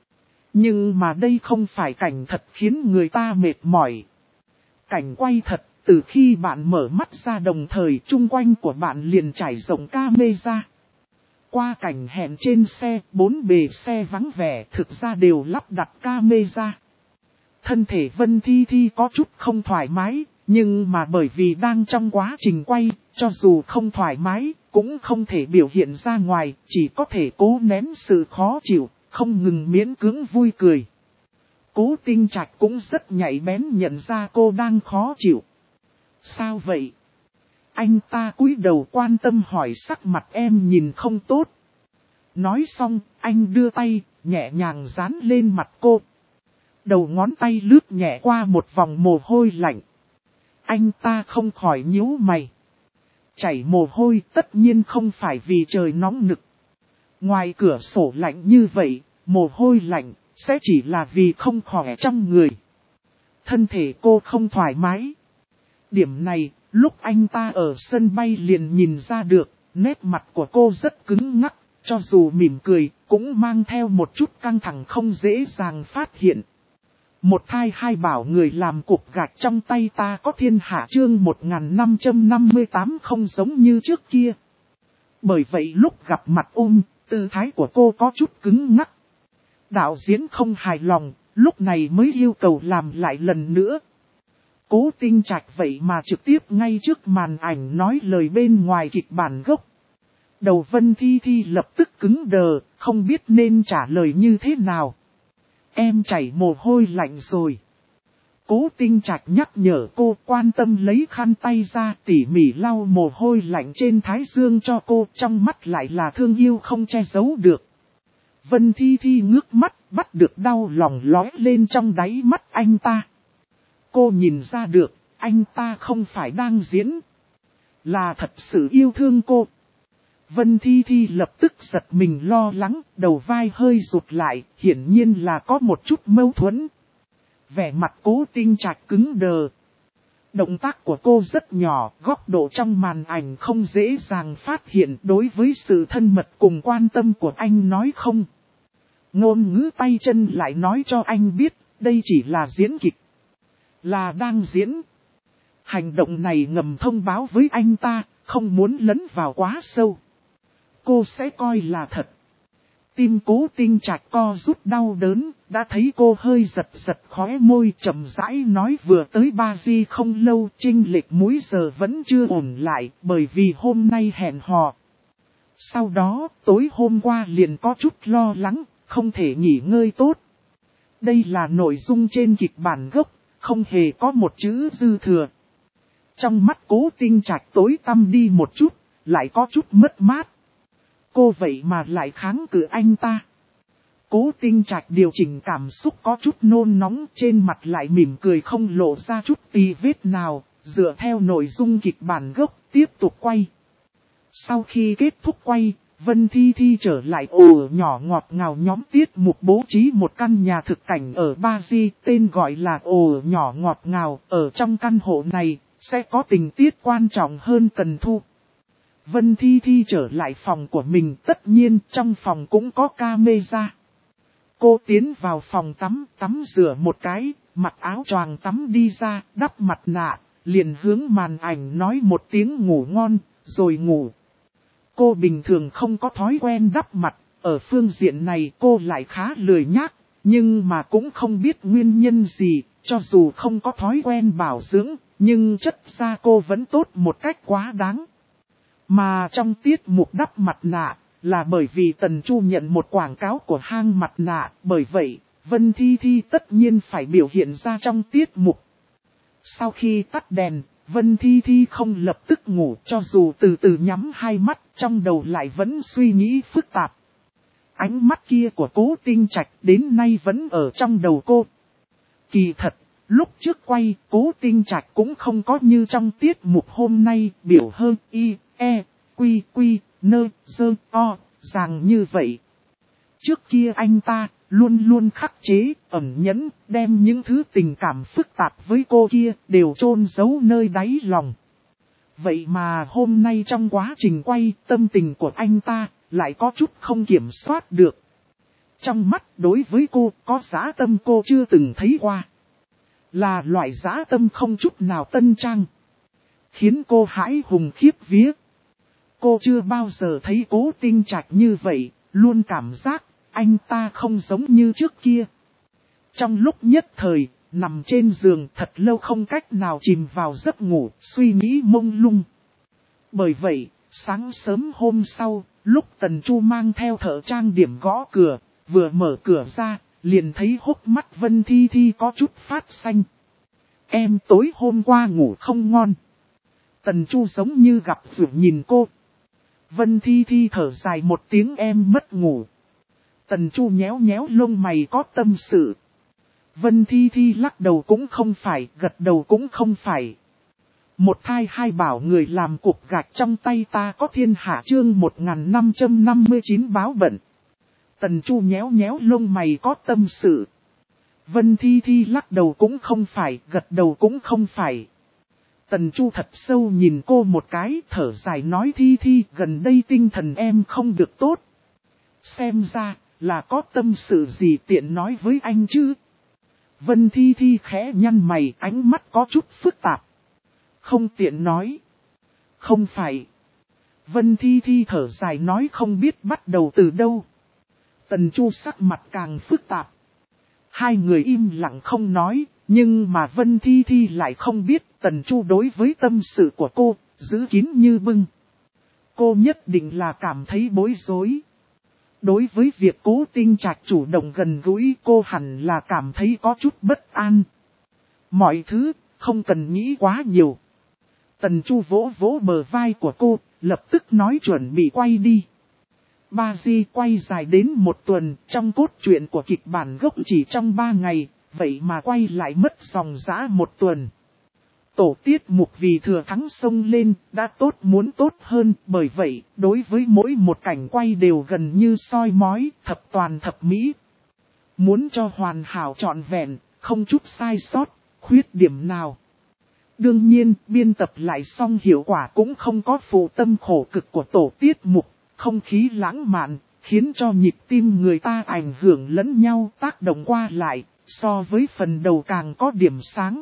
Nhưng mà đây không phải cảnh thật khiến người ta mệt mỏi. Cảnh quay thật, từ khi bạn mở mắt ra đồng thời chung quanh của bạn liền trải rộng camera. Qua cảnh hẹn trên xe, 4 bề xe vắng vẻ thực ra đều lắp đặt camera. Thân thể Vân Thi Thi có chút không thoải mái, nhưng mà bởi vì đang trong quá trình quay, cho dù không thoải mái, cũng không thể biểu hiện ra ngoài, chỉ có thể cố nén sự khó chịu, không ngừng miễn cưỡng vui cười. Cố Tinh Trạch cũng rất nhạy bén nhận ra cô đang khó chịu. Sao vậy? Anh ta cúi đầu quan tâm hỏi sắc mặt em nhìn không tốt. Nói xong, anh đưa tay, nhẹ nhàng dán lên mặt cô. Đầu ngón tay lướt nhẹ qua một vòng mồ hôi lạnh. Anh ta không khỏi nhíu mày. Chảy mồ hôi tất nhiên không phải vì trời nóng nực. Ngoài cửa sổ lạnh như vậy, mồ hôi lạnh sẽ chỉ là vì không khỏe trong người. Thân thể cô không thoải mái. Điểm này, lúc anh ta ở sân bay liền nhìn ra được, nét mặt của cô rất cứng ngắc, cho dù mỉm cười, cũng mang theo một chút căng thẳng không dễ dàng phát hiện. Một thai hai bảo người làm cục gạch trong tay ta có thiên hạ chương 1558 không giống như trước kia. Bởi vậy lúc gặp mặt tư thái của cô có chút cứng ngắc. Đạo diễn không hài lòng, lúc này mới yêu cầu làm lại lần nữa. Cố Tinh Trạch vậy mà trực tiếp ngay trước màn ảnh nói lời bên ngoài kịch bản gốc. Đầu Vân Thi Thi lập tức cứng đờ, không biết nên trả lời như thế nào. Em chảy mồ hôi lạnh rồi. Cố Tinh Trạch nhắc nhở cô, quan tâm lấy khăn tay ra tỉ mỉ lau mồ hôi lạnh trên thái dương cho cô, trong mắt lại là thương yêu không che giấu được. Vân Thi Thi ngước mắt, bắt được đau lòng lóe lên trong đáy mắt anh ta. Cô nhìn ra được, anh ta không phải đang diễn, là thật sự yêu thương cô. Vân Thi Thi lập tức giật mình lo lắng, đầu vai hơi rụt lại, hiển nhiên là có một chút mâu thuẫn. Vẻ mặt Cố Tinh Trạch cứng đờ. Động tác của cô rất nhỏ, góc độ trong màn ảnh không dễ dàng phát hiện đối với sự thân mật cùng quan tâm của anh nói không. Ngôn ngữ tay chân lại nói cho anh biết, đây chỉ là diễn kịch. Là đang diễn. Hành động này ngầm thông báo với anh ta, không muốn lấn vào quá sâu. Cô sẽ coi là thật. Tim Cố Tinh Trạch co rút đau đớn, đã thấy cô hơi giật giật khóe môi chậm rãi nói vừa tới Paris không lâu, chênh lệch múi giờ vẫn chưa ổn lại bởi vì hôm nay hẹn hò. Sau đó, tối hôm qua liền có chút lo lắng, không thể nghỉ ngơi tốt. Đây là nội dung trên kịch bản gốc, không hề có một chữ dư thừa. Trong mắt Cố Tinh Trạch tối tăm đi một chút, lại có chút mất mát. Cô vậy mà lại kháng cự anh ta. Cố Tinh Trạch điều chỉnh cảm xúc có chút nôn nóng, trên mặt lại mỉm cười không lộ ra chút tì vết nào, dựa theo nội dung kịch bản gốc tiếp tục quay. Sau khi kết thúc quay, Vân Thi Thi trở lại ổ nhỏ ngọt ngào nhóm tiết mục bố trí một căn nhà thực cảnh ở Paris, tên gọi là ổ nhỏ ngọt ngào. Ở trong căn hộ này, sẽ có tình tiết quan trọng hơn cần thu. Vân Thi Thi trở lại phòng của mình, tất nhiên trong phòng cũng có camera. Cô tiến vào phòng tắm rửa một cái, mặc áo choàng tắm đi ra, đắp mặt nạ, liền hướng màn ảnh nói một tiếng ngủ ngon, rồi ngủ. Cô bình thường không có thói quen đắp mặt, ở phương diện này cô lại khá lười nhác, nhưng mà cũng không biết nguyên nhân gì, cho dù không có thói quen bảo dưỡng, nhưng chất da cô vẫn tốt một cách quá đáng. Mà trong tiết mục đắp mặt nạ, là bởi vì Tần Chu nhận một quảng cáo của hang mặt nạ, bởi vậy, Vân Thi Thi tất nhiên phải biểu hiện ra trong tiết mục. Sau khi tắt đèn, Vân Thi Thi không lập tức ngủ, cho dù từ từ nhắm hai mắt, trong đầu lại vẫn suy nghĩ phức tạp. Ánh mắt kia của Cố Tinh Trạch đến nay vẫn ở trong đầu cô. Kỳ thật, lúc trước quay, Cố Tinh Trạch cũng không có như trong tiết mục hôm nay, biểu hơn y, e, quy, quy, nơ, dơ, o, rằng như vậy. Trước kia anh ta, luôn luôn khắc chế, ẩn nhẫn, đem những thứ tình cảm phức tạp với cô kia, đều chôn giấu nơi đáy lòng. Vậy mà hôm nay trong quá trình quay, tâm tình của anh ta, lại có chút không kiểm soát được. Trong mắt đối với cô, có dã tâm cô chưa từng thấy qua. Là loại dã tâm không chút nào tân trang. Khiến cô hãi hùng khiếp vía. Cô chưa bao giờ thấy Cố Tinh Trạch như vậy, luôn cảm giác anh ta không giống như trước kia. Trong lúc nhất thời, nằm trên giường thật lâu không cách nào chìm vào giấc ngủ, suy nghĩ mông lung. Bởi vậy, sáng sớm hôm sau, lúc Tần Chu mang theo thợ trang điểm gõ cửa, vừa mở cửa ra, liền thấy hốc mắt Vân Thi Thi có chút phát xanh. Em tối hôm qua ngủ không ngon. Tần Chu giống như gặp dược nhìn cô. Vân Thi Thi thở dài một tiếng em mất ngủ. Tần Chu nhéo nhéo lông mày có tâm sự. Vân Thi Thi lắc đầu cũng không phải, gật đầu cũng không phải. Một thai hai bảo người làm cục gạch trong tay ta có thiên hạ chương 1559 báo bận. Tần Chu nhéo nhéo lông mày có tâm sự. Vân Thi Thi lắc đầu cũng không phải, gật đầu cũng không phải. Tần Chu thật sâu nhìn cô một cái, thở dài nói Thi Thi gần đây tinh thần em không được tốt. Xem ra là có tâm sự gì tiện nói với anh chứ. Vân Thi Thi khẽ nhăn mày, ánh mắt có chút phức tạp. Không tiện nói. Không phải. Vân Thi Thi thở dài nói không biết bắt đầu từ đâu. Tần Chu sắc mặt càng phức tạp. Hai người im lặng không nói, nhưng mà Vân Thi Thi lại không biết Tần Chu đối với tâm sự của cô, giữ kín như bưng. Cô nhất định là cảm thấy bối rối. Đối với việc Cố Tinh Trạch chủ động gần gũi cô hẳn là cảm thấy có chút bất an. Mọi thứ, không cần nghĩ quá nhiều. Tần Chu vỗ vỗ bờ vai của cô, lập tức nói chuẩn bị quay đi. Ba Di quay dài đến một tuần, trong cốt truyện của kịch bản gốc chỉ trong 3 ngày, vậy mà quay lại mất dòng dã một tuần. Tổ tiết mục vì thừa thắng xông lên, đã tốt muốn tốt hơn, bởi vậy, đối với mỗi một cảnh quay đều gần như soi mói, thập toàn thập mỹ. Muốn cho hoàn hảo trọn vẹn, không chút sai sót, khuyết điểm nào. Đương nhiên, biên tập lại xong hiệu quả cũng không có phụ tâm khổ cực của tổ tiết mục, không khí lãng mạn, khiến cho nhịp tim người ta ảnh hưởng lẫn nhau tác động qua lại, so với phần đầu càng có điểm sáng.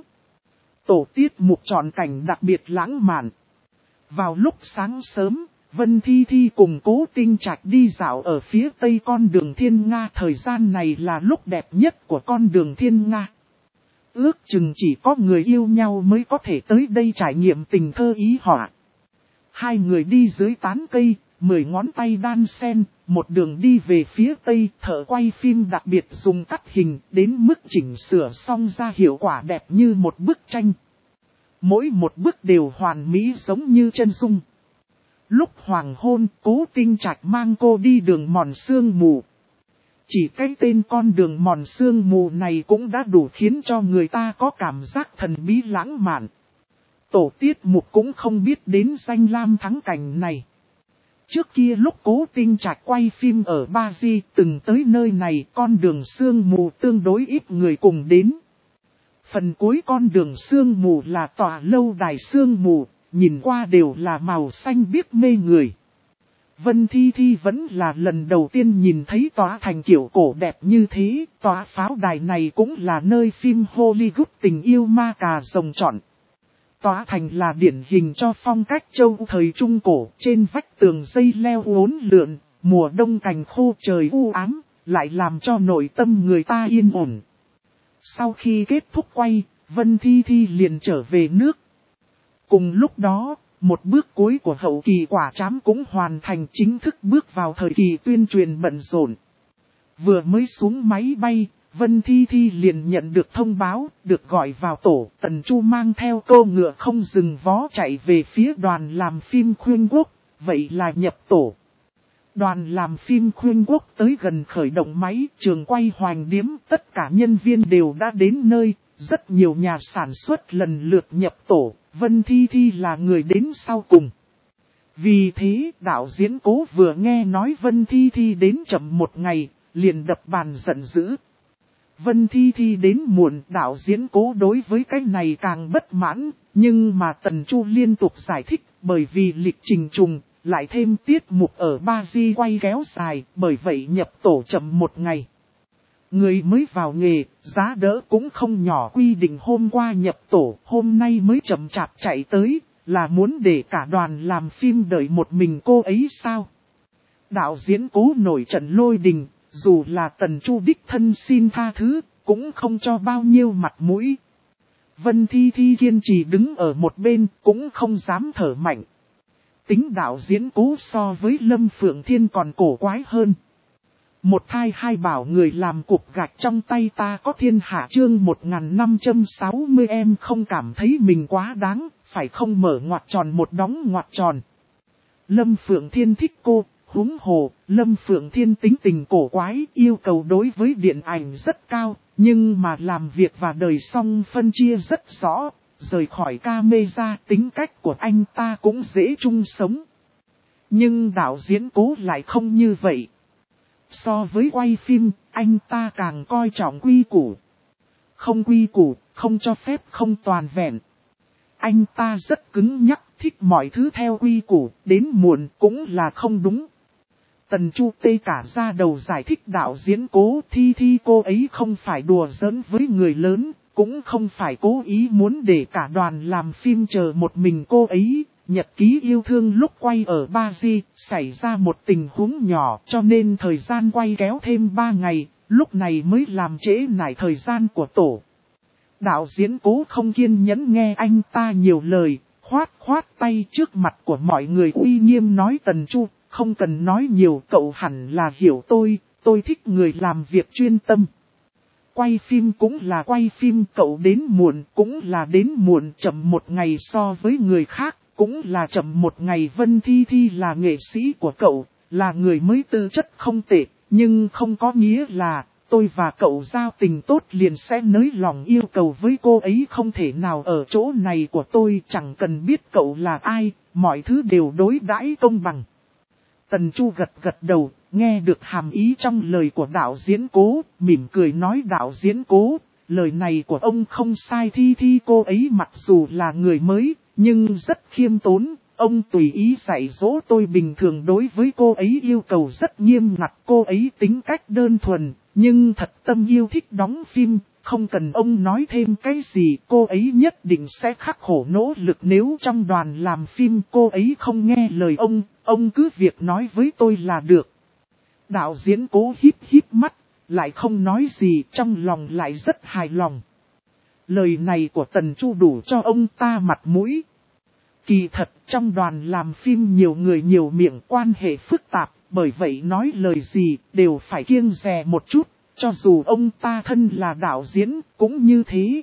Tổ tiết mục chọn cảnh đặc biệt lãng mạn. Vào lúc sáng sớm, Vân Thi Thi cùng Cố Tinh Trạch đi dạo ở phía tây con đường Thiên Nga. Thời gian này là lúc đẹp nhất của con đường Thiên Nga. Ước chừng chỉ có người yêu nhau mới có thể tới đây trải nghiệm tình thơ ý họa. Hai người đi dưới tán cây, 10 ngón tay đan sen, một đường đi về phía tây, thợ quay phim đặc biệt dùng cắt hình đến mức chỉnh sửa xong ra hiệu quả đẹp như một bức tranh. Mỗi một bức đều hoàn mỹ giống như chân dung. Lúc hoàng hôn, Cố Tinh Trạch mang cô đi đường mòn sương mù. Chỉ cái tên con đường mòn sương mù này cũng đã đủ khiến cho người ta có cảm giác thần bí lãng mạn. Tổ tiết mục cũng không biết đến danh lam thắng cảnh này. Trước kia lúc Cố Tinh Trạch quay phim ở Ba Di từng tới nơi này con đường sương mù tương đối ít người cùng đến. Phần cuối con đường sương mù là tòa lâu đài sương mù, nhìn qua đều là màu xanh biếc mê người. Vân Thi Thi vẫn là lần đầu tiên nhìn thấy tòa thành kiểu cổ đẹp như thế, tòa pháo đài này cũng là nơi phim Hollywood tình yêu ma cà rồng chọn. Tòa thành là điển hình cho phong cách châu thời Trung Cổ, trên vách tường dây leo uốn lượn, mùa đông cành khô trời u ám, lại làm cho nội tâm người ta yên ổn. Sau khi kết thúc quay, Vân Thi Thi liền trở về nước. Cùng lúc đó, một bước cuối của hậu kỳ quả trám cũng hoàn thành, chính thức bước vào thời kỳ tuyên truyền bận rộn. Vừa mới xuống máy bay, Vân Thi Thi liền nhận được thông báo, được gọi vào tổ. Tần Chu mang theo cô ngựa không dừng vó chạy về phía đoàn làm phim Khuyên Quốc, vậy là nhập tổ. Đoàn làm phim Khuyên Quốc tới gần khởi động máy, trường quay Hoành Điếm, tất cả nhân viên đều đã đến nơi, rất nhiều nhà sản xuất lần lượt nhập tổ, Vân Thi Thi là người đến sau cùng. Vì thế, đạo diễn Cố vừa nghe nói Vân Thi Thi đến chậm một ngày, liền đập bàn giận dữ. Vân Thi Thi đến muộn, đạo diễn Cố đối với cái này càng bất mãn, nhưng mà Tần Chu liên tục giải thích, bởi vì lịch trình trùng, lại thêm tiết mục ở Ba-di quay kéo dài, bởi vậy nhập tổ chậm một ngày. Người mới vào nghề, giá đỡ cũng không nhỏ, quy định hôm qua nhập tổ, hôm nay mới chậm chạp chạy tới, là muốn để cả đoàn làm phim đợi một mình cô ấy sao? Đạo diễn Cố nổi trận lôi đình, dù là Tần Chu đích thân xin tha thứ, cũng không cho bao nhiêu mặt mũi. Vân Thi Thi kiên trì đứng ở một bên, cũng không dám thở mạnh. Tính đạo diễn Cố so với Lâm Phượng Thiên còn cổ quái hơn. Một thai hai bảo người làm cục gạch trong tay ta có thiên hạ, chương 1560 em không cảm thấy mình quá đáng, phải không, mở ngoặc tròn một đóng ngoặc tròn. Lâm Phượng Thiên thích cô, huống hồ, Lâm Phượng Thiên tính tình cổ quái, yêu cầu đối với điện ảnh rất cao, nhưng mà làm việc và đời xong phân chia rất rõ, rời khỏi camera tính cách của anh ta cũng dễ chung sống. Nhưng đạo diễn Cố lại không như vậy. So với quay phim, anh ta càng coi trọng quy củ. Không quy củ, không cho phép không toàn vẹn. Anh ta rất cứng nhắc, thích mọi thứ theo quy củ, đến muộn cũng là không đúng. Tần Chu tê cả ra đầu giải thích đạo diễn Cố, Thi Thi cô ấy không phải đùa giỡn với người lớn, cũng không phải cố ý muốn để cả đoàn làm phim chờ một mình cô ấy. Nhật ký yêu thương lúc quay ở Ba-di, xảy ra một tình huống nhỏ cho nên thời gian quay kéo thêm 3 ngày, lúc này mới làm trễ nải thời gian của tổ. Đạo diễn Cố không kiên nhẫn nghe anh ta nhiều lời, khoát tay trước mặt của mọi người uy nghiêm nói Tần Chu, không cần nói nhiều, cậu hẳn là hiểu tôi thích người làm việc chuyên tâm. Quay phim cũng là quay phim, cậu đến muộn cũng là đến muộn, chậm một ngày so với người khác, cũng là chậm một ngày. Vân Thi Thi là nghệ sĩ của cậu, là người mới tư chất không tệ, nhưng không có nghĩa là tôi và cậu giao tình tốt liền sẽ nới lòng yêu cầu với cô ấy, không thể nào ở chỗ này của tôi, chẳng cần biết cậu là ai, mọi thứ đều đối đãi công bằng. Tần Chu gật đầu, nghe được hàm ý trong lời của đạo diễn Cố, mỉm cười nói đạo diễn Cố, lời này của ông không sai, Thi Thi cô ấy mặc dù là người mới, nhưng rất khiêm tốn, ông tùy ý dạy dỗ tôi, bình thường đối với cô ấy yêu cầu rất nghiêm ngặt, cô ấy tính cách đơn thuần, nhưng thật tâm yêu thích đóng phim, không cần ông nói thêm cái gì, cô ấy nhất định sẽ khắc khổ nỗ lực, nếu trong đoàn làm phim cô ấy không nghe lời ông cứ việc nói với tôi là được. Đạo diễn Cố híp mắt, lại không nói gì, trong lòng lại rất hài lòng. Lời này của Tần Chu đủ cho ông ta mặt mũi. Kỳ thật, trong đoàn làm phim nhiều người nhiều miệng, quan hệ phức tạp, bởi vậy nói lời gì đều phải kiêng dè một chút, cho dù ông ta thân là đạo diễn, cũng như thế.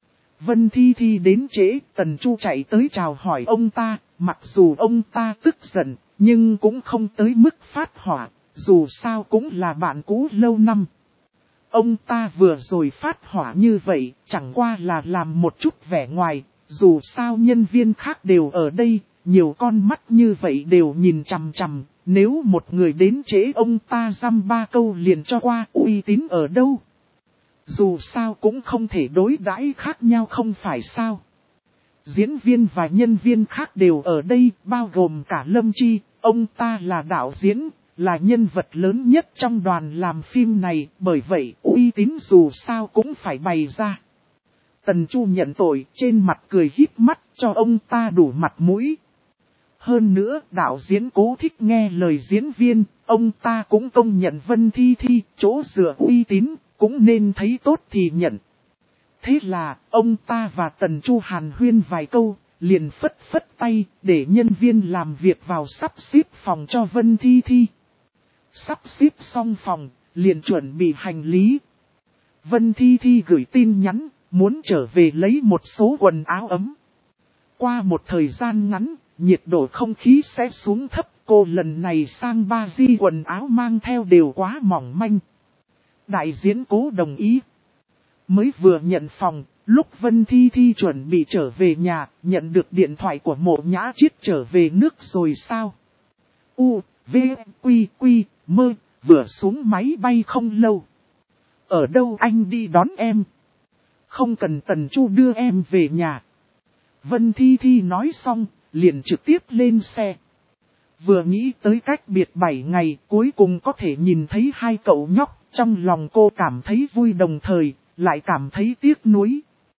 Vân Thi Thi đến trễ, Tần Chu chạy tới chào hỏi ông ta, mặc dù ông ta tức giận, nhưng cũng không tới mức phát hỏa, dù sao cũng là bạn cũ lâu năm. Ông ta vừa rồi phát hỏa như vậy, chẳng qua là làm một chút vẻ ngoài, dù sao nhân viên khác đều ở đây, nhiều con mắt như vậy đều nhìn chằm chằm, nếu một người đến trễ ông ta dăm ba câu liền cho qua, uy tín ở đâu? Dù sao cũng không thể đối đãi khác nhau, không phải sao? Diễn viên và nhân viên khác đều ở đây, bao gồm cả Lâm Chi, ông ta là đạo diễn, là nhân vật lớn nhất trong đoàn làm phim này, bởi vậy uy tín dù sao cũng phải bày ra. Tần Chu nhận tội, trên mặt cười híp mắt, cho ông ta đủ mặt mũi. Hơn nữa, đạo diễn Cố thích nghe lời diễn viên, ông ta cũng công nhận Vân Thi Thi, chỗ dựa uy tín, cũng nên thấy tốt thì nhận. Thế là, ông ta và Tần Chu hàn huyên vài câu, liền phất phất tay, để nhân viên làm việc vào sắp xếp phòng cho Vân Thi Thi. Sắp xếp xong phòng, liền chuẩn bị hành lý. Vân Thi Thi gửi tin nhắn, muốn trở về lấy một số quần áo ấm. Qua một thời gian ngắn, nhiệt độ không khí sẽ xuống thấp, cô lần này sang Ba Di quần áo mang theo đều quá mỏng manh. Đại diễn Cố đồng ý. Mới vừa nhận phòng, lúc Vân Thi Thi chuẩn bị trở về nhà, nhận được điện thoại của Mộ Nhã Chiết trở về nước rồi sao? U, V, Quy, Quy, Mơ, vừa xuống máy bay không lâu. Ở đâu anh đi đón em? Không cần Tần Chu đưa em về nhà. Vân Thi Thi nói xong, liền trực tiếp lên xe. Vừa nghĩ tới cách biệt 7 ngày cuối cùng có thể nhìn thấy hai cậu nhóc, trong lòng cô cảm thấy vui đồng thời, lại cảm thấy tiếc nuối.